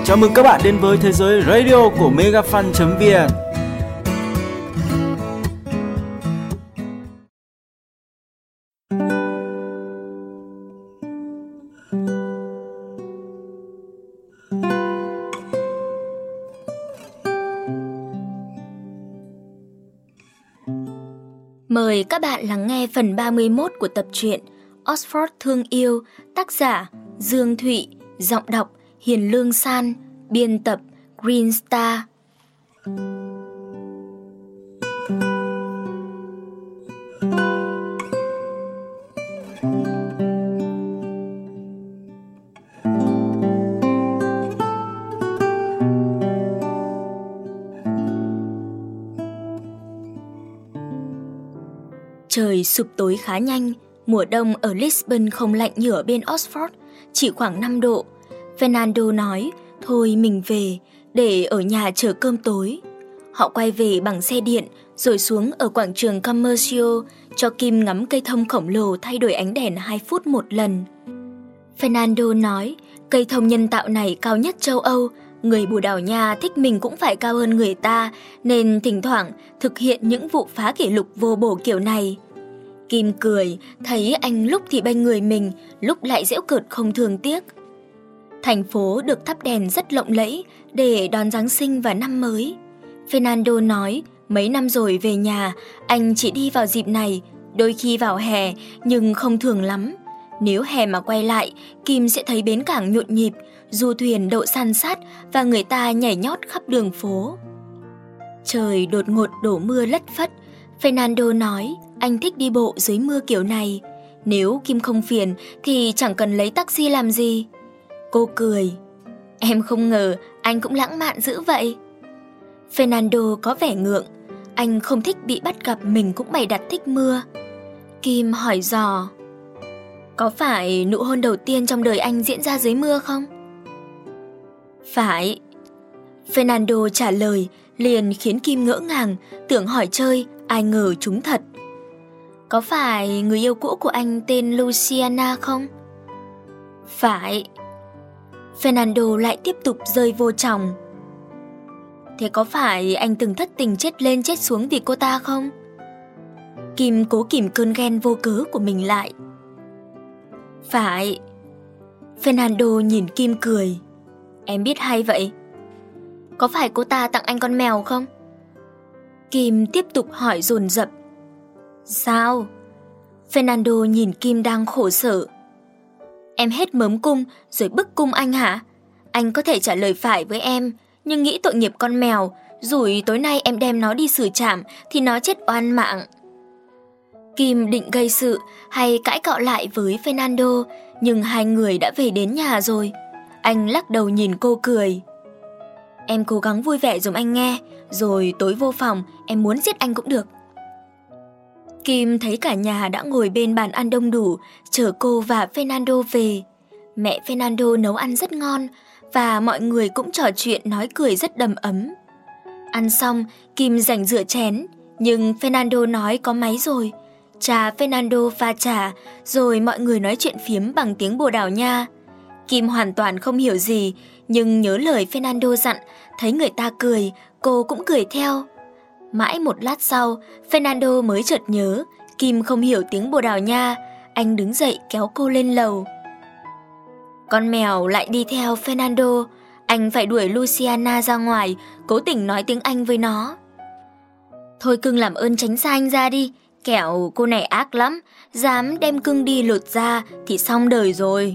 Chào mừng các bạn đến với thế giới radio của megafan.vn. Mời các bạn lắng nghe phần 31 của tập truyện Oxford Thương Yêu, tác giả Dương Thụy, giọng đọc Hiền Lương San, biên tập Green Star. Trời sụp tối khá nhanh, mùa đông ở Lisbon không lạnh như ở bên Oxford, chỉ khoảng 5 độ. Fernando nói, thôi mình về, để ở nhà chờ cơm tối. Họ quay về bằng xe điện, rồi xuống ở quảng trường Commercio, cho Kim ngắm cây thông khổng lồ thay đổi ánh đèn 2 phút một lần. Fernando nói, cây thông nhân tạo này cao nhất châu Âu, người Bồ Đào Nha thích mình cũng phải cao hơn người ta, nên thỉnh thoảng thực hiện những vụ phá kỷ lục vô bổ kiểu này. Kim cười, thấy anh lúc thì bênh người mình, lúc lại giễu cợt không thương tiếc. Thành phố được thắp đèn rất lộng lẫy để đón Giáng sinh và năm mới. Fernando nói, mấy năm rồi về nhà, anh chỉ đi vào dịp này, đôi khi vào hè, nhưng không thường lắm. Nếu hè mà quay lại, Kim sẽ thấy bến cảng nhộn nhịp, du thuyền đậu san sát và người ta nhảy nhót khắp đường phố. Trời đột ngột đổ mưa lất phất. Fernando nói, anh thích đi bộ dưới mưa kiểu này. Nếu Kim không phiền thì chẳng cần lấy taxi làm gì. Cô cười, em không ngờ anh cũng lãng mạn dữ vậy. Fernando có vẻ ngượng, anh không thích bị bắt gặp mình cũng bày đặt thích mưa. Kim hỏi dò, có phải nụ hôn đầu tiên trong đời anh diễn ra dưới mưa không? Phải. Fernando trả lời, liền khiến Kim ngỡ ngàng, tưởng hỏi chơi, ai ngờ trúng thật. Có phải người yêu cũ của anh tên Luciana không? Phải. Fernando lại tiếp tục rơi vô tròng. Thế có phải anh từng thất tình chết lên chết xuống vì cô ta không? Kim cố kìm cơn ghen vô cớ của mình lại. Phải. Fernando nhìn Kim cười. Em biết hay vậy. Có phải cô ta tặng anh con mèo không? Kim tiếp tục hỏi dồn dập. Sao? Fernando nhìn Kim đang khổ sở. Em hết mớm cung rồi bức cung anh hả? Anh có thể trả lời phải với em, nhưng nghĩ tội nghiệp con mèo, rủi tối nay em đem nó đi xử trảm thì nó chết oan mạng. Kim định gây sự hay cãi cọ lại với Fernando, nhưng hai người đã về đến nhà rồi. Anh lắc đầu nhìn cô cười. Em cố gắng vui vẻ giùm anh nghe, rồi tối vô phòng em muốn giết anh cũng được. Kim thấy cả nhà đã ngồi bên bàn ăn đông đủ, chờ cô và Fernando về. Mẹ Fernando nấu ăn rất ngon, và mọi người cũng trò chuyện nói cười rất đầm ấm. Ăn xong, Kim rảnh rửa chén, nhưng Fernando nói có máy rồi. Cha Fernando pha trà, rồi mọi người nói chuyện phiếm bằng tiếng Bồ Đào Nha. Kim hoàn toàn không hiểu gì, nhưng nhớ lời Fernando dặn, thấy người ta cười, cô cũng cười theo. Mãi một lát sau, Fernando mới chợt nhớ, Kim không hiểu tiếng Bồ Đào Nha. Anh đứng dậy kéo cô lên lầu. Con mèo lại đi theo Fernando, anh phải đuổi Luciana ra ngoài, cố tình nói tiếng Anh với nó. Thôi cưng làm ơn tránh xa anh ra đi, kẻo cô này ác lắm, dám đem cưng đi lột da thì xong đời rồi.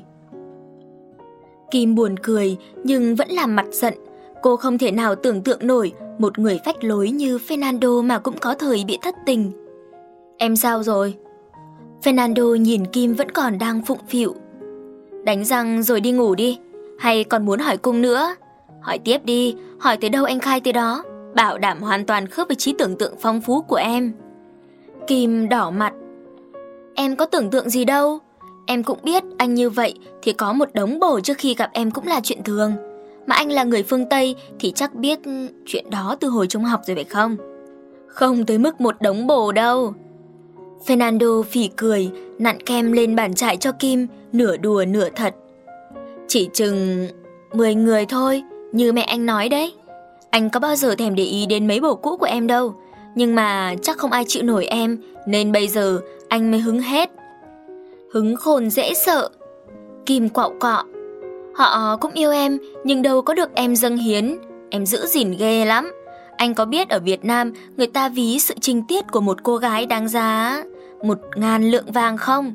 Kim buồn cười nhưng vẫn làm mặt giận. Cô không thể nào tưởng tượng nổi một người phách lối như Fernando mà cũng có thời bị thất tình. Em sao rồi? Fernando nhìn Kim vẫn còn đang phụng phịu. Đánh răng rồi đi ngủ đi, hay còn muốn hỏi cung nữa? Hỏi tiếp đi, hỏi tới đâu anh khai tới đó, bảo đảm hoàn toàn khớp với trí tưởng tượng phong phú của em. Kim đỏ mặt. Em có tưởng tượng gì đâu. Em cũng biết anh như vậy thì có một đống bồ trước khi gặp em cũng là chuyện thường. Mà anh là người phương Tây thì chắc biết chuyện đó từ hồi trung học rồi phải không? Không tới mức một đống bồ đâu. Fernando phì cười, nặn kem lên bàn chải cho Kim, nửa đùa nửa thật. Chỉ chừng 10 người thôi, Như mẹ anh nói đấy, anh có bao giờ thèm để ý đến mấy bồ cũ của em đâu. Nhưng mà chắc không ai chịu nổi em, nên bây giờ anh mới hứng hết. Hứng khôn dễ sợ. Kim quạo quọ. Họ cũng yêu em, nhưng đâu có được em dâng hiến. Em giữ gìn ghê lắm. Anh có biết ở Việt Nam người ta ví sự trinh tiết của một cô gái đáng giá 1.000 lượng vàng không?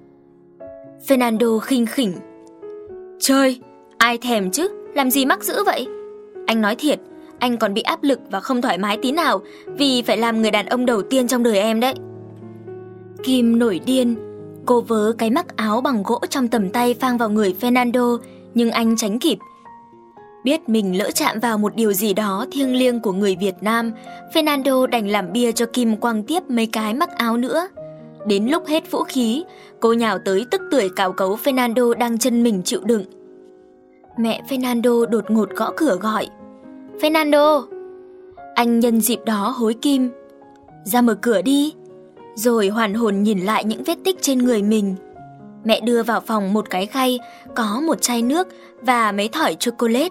Fernando khinh khỉnh. Trời, ai thèm chứ, làm gì mắc dữ vậy? Anh nói thiệt, anh còn bị áp lực và không thoải mái tí nào vì phải làm người đàn ông đầu tiên trong đời em đấy. Kim nổi điên. Cô vớ cái mắc áo bằng gỗ trong tầm tay phang vào người Fernando, nhưng anh tránh kịp. Biết mình lỡ chạm vào một điều gì đó thiêng liêng của người Việt Nam, Fernando đành làm bia cho Kim quăng tiếp mấy cái mắc áo nữa. Đến lúc hết vũ khí, cô nhào tới tức tưởi cào cấu Fernando đang chân mình chịu đựng. Mẹ Fernando đột ngột gõ cửa gọi. Fernando! Anh nhân dịp đó hối Kim. Ra mở cửa đi. Rồi hoàn hồn nhìn lại những vết tích trên người mình. Mẹ đưa vào phòng một cái khay, có một chai nước và mấy thỏi chocolate.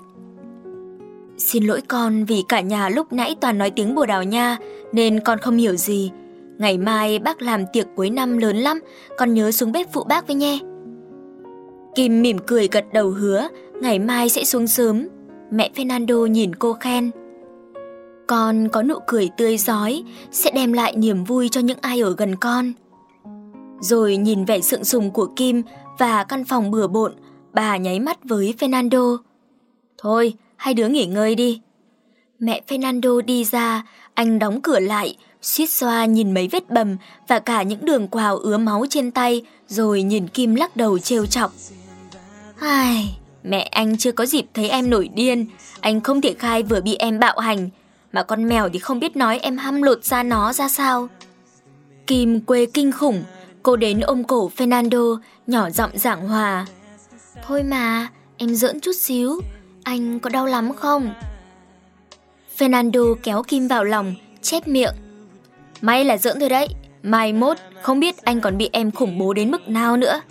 Xin lỗi con vì cả nhà lúc nãy toàn nói tiếng Bồ Đào Nha nên con không hiểu gì. Ngày mai bác làm tiệc cuối năm lớn lắm, con nhớ xuống bếp phụ bác với nhé. Kim mỉm cười gật đầu hứa ngày mai sẽ xuống sớm. Mẹ Fernando nhìn cô khen. Con có nụ cười tươi rói sẽ đem lại niềm vui cho những ai ở gần con. Rồi nhìn vẻ sượng sùng của Kim và căn phòng bừa bộn, bà nháy mắt với Fernando. Thôi, hai đứa nghỉ ngơi đi. Mẹ Fernando đi ra, anh đóng cửa lại, suýt xoa nhìn mấy vết bầm và cả những đường quào ứa máu trên tay, rồi nhìn Kim lắc đầu trêu chọc. Ai, mẹ anh chưa có dịp thấy em nổi điên, anh không thể khai vừa bị em bạo hành, mà con mèo thì không biết nói em hăm lột da nó ra sao. Kim quê kinh khủng, cô đến ôm cổ Fernando, nhỏ giọng giảng hòa. Thôi mà, em giỡn chút xíu, anh có đau lắm không? Fernando kéo Kim vào lòng, chép miệng. May là giỡn thôi đấy, mai mốt không biết anh còn bị em khủng bố đến mức nào nữa.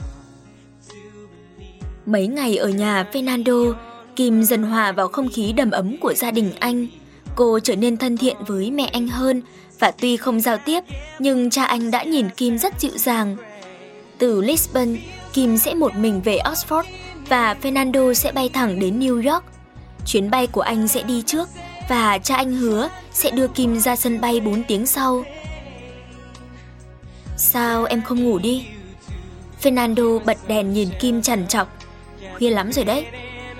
Mấy ngày ở nhà Fernando, Kim dần hòa vào không khí đầm ấm của gia đình anh. Cô trở nên thân thiện với mẹ anh hơn, và tuy không giao tiếp, nhưng cha anh đã nhìn Kim rất dịu dàng. Từ Lisbon, Kim sẽ một mình về Oxford và Fernando sẽ bay thẳng đến New York. Chuyến bay của anh sẽ đi trước và cha anh hứa sẽ đưa Kim ra sân bay 4 tiếng sau. Sao em không ngủ đi? Fernando bật đèn nhìn Kim trằn trọc. Khuya lắm rồi đấy.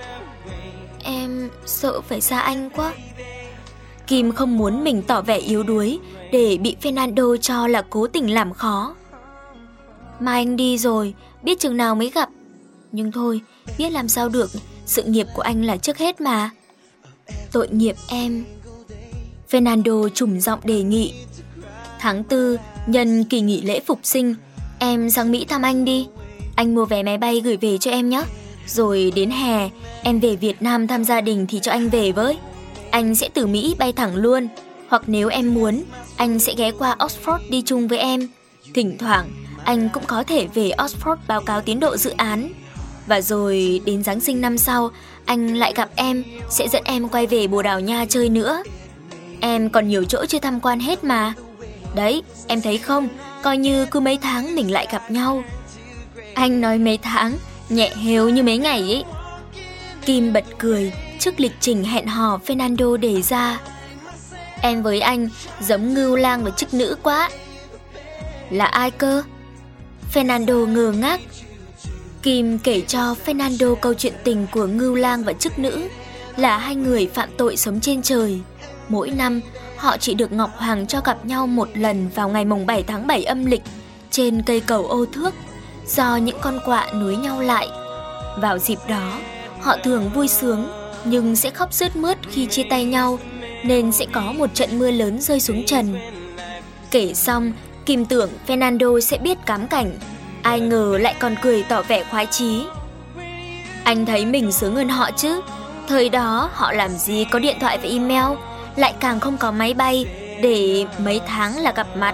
Em sợ phải xa anh quá. Kim không muốn mình tỏ vẻ yếu đuối để bị Fernando cho là cố tình làm khó. Mai anh đi rồi, biết chừng nào mới gặp. Nhưng thôi, biết làm sao được, sự nghiệp của anh là trước hết mà. Tội nghiệp em. Fernando trùng giọng đề nghị. Tháng 4, nhân kỳ nghỉ lễ phục sinh, em sang Mỹ thăm anh đi. Anh mua vé máy bay gửi về cho em nhé. Rồi đến hè, em về Việt Nam thăm gia đình thì cho anh về với. Anh sẽ từ Mỹ bay thẳng luôn. Hoặc nếu em muốn, anh sẽ ghé qua Oxford đi chung với em. Thỉnh thoảng, anh cũng có thể về Oxford báo cáo tiến độ dự án. Và rồi đến Giáng sinh năm sau, anh lại gặp em, sẽ dẫn em quay về Bồ Đào Nha chơi nữa. Em còn nhiều chỗ chưa tham quan hết mà. Đấy, em thấy không, coi như cứ mấy tháng mình lại gặp nhau. Anh nói mấy tháng, nhẹ hều như mấy ngày ấy. Kim bật cười trước lịch trình hẹn hò Fernando đề ra. Em với anh giống ngưu lang và chức nữ quá. Là ai cơ? Fernando ngơ ngác. Kim kể cho Fernando câu chuyện tình của ngưu lang và chức nữ, là hai người phạm tội sống trên trời. Mỗi năm, họ chỉ được Ngọc Hoàng cho gặp nhau một lần vào ngày mùng 7 tháng 7 âm lịch trên cây cầu Ô Thước, do những con quạ nối nhau lại. Vào dịp đó, họ thường vui sướng nhưng sẽ khóc sướt mướt khi chia tay nhau, nên sẽ có một trận mưa lớn rơi xuống trần. Kể xong, Kim tưởng Fernando sẽ biết cám cảnh, ai ngờ lại còn cười tỏ vẻ khoái chí. Anh thấy mình sướng hơn họ chứ. Thời đó họ làm gì có điện thoại và email, lại càng không có máy bay để mấy tháng là gặp mặt.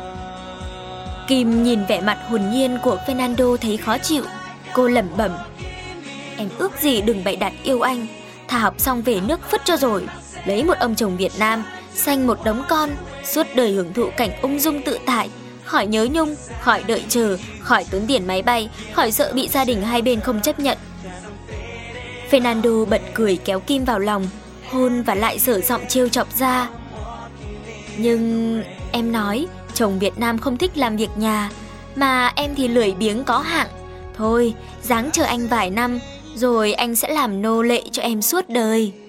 Kim nhìn vẻ mặt hồn nhiên của Fernando thấy khó chịu. Cô lẩm bẩm. Em ước gì đừng bày đặt yêu anh. thà học xong về nước phứt cho rồi, lấy một ông chồng Việt Nam, sanh một đống con, suốt đời hưởng thụ cảnh ung dung tự tại, khỏi nhớ nhung, khỏi đợi chờ, khỏi tốn tiền máy bay, khỏi sợ bị gia đình hai bên không chấp nhận. Fernando bật cười kéo Kim vào lòng, hôn và lại dở giọng trêu chọc ra. Nhưng em nói chồng Việt Nam không thích làm việc nhà, mà em thì lười biếng có hạng. Thôi, ráng chờ anh vài năm, rồi anh sẽ làm nô lệ cho em suốt đời.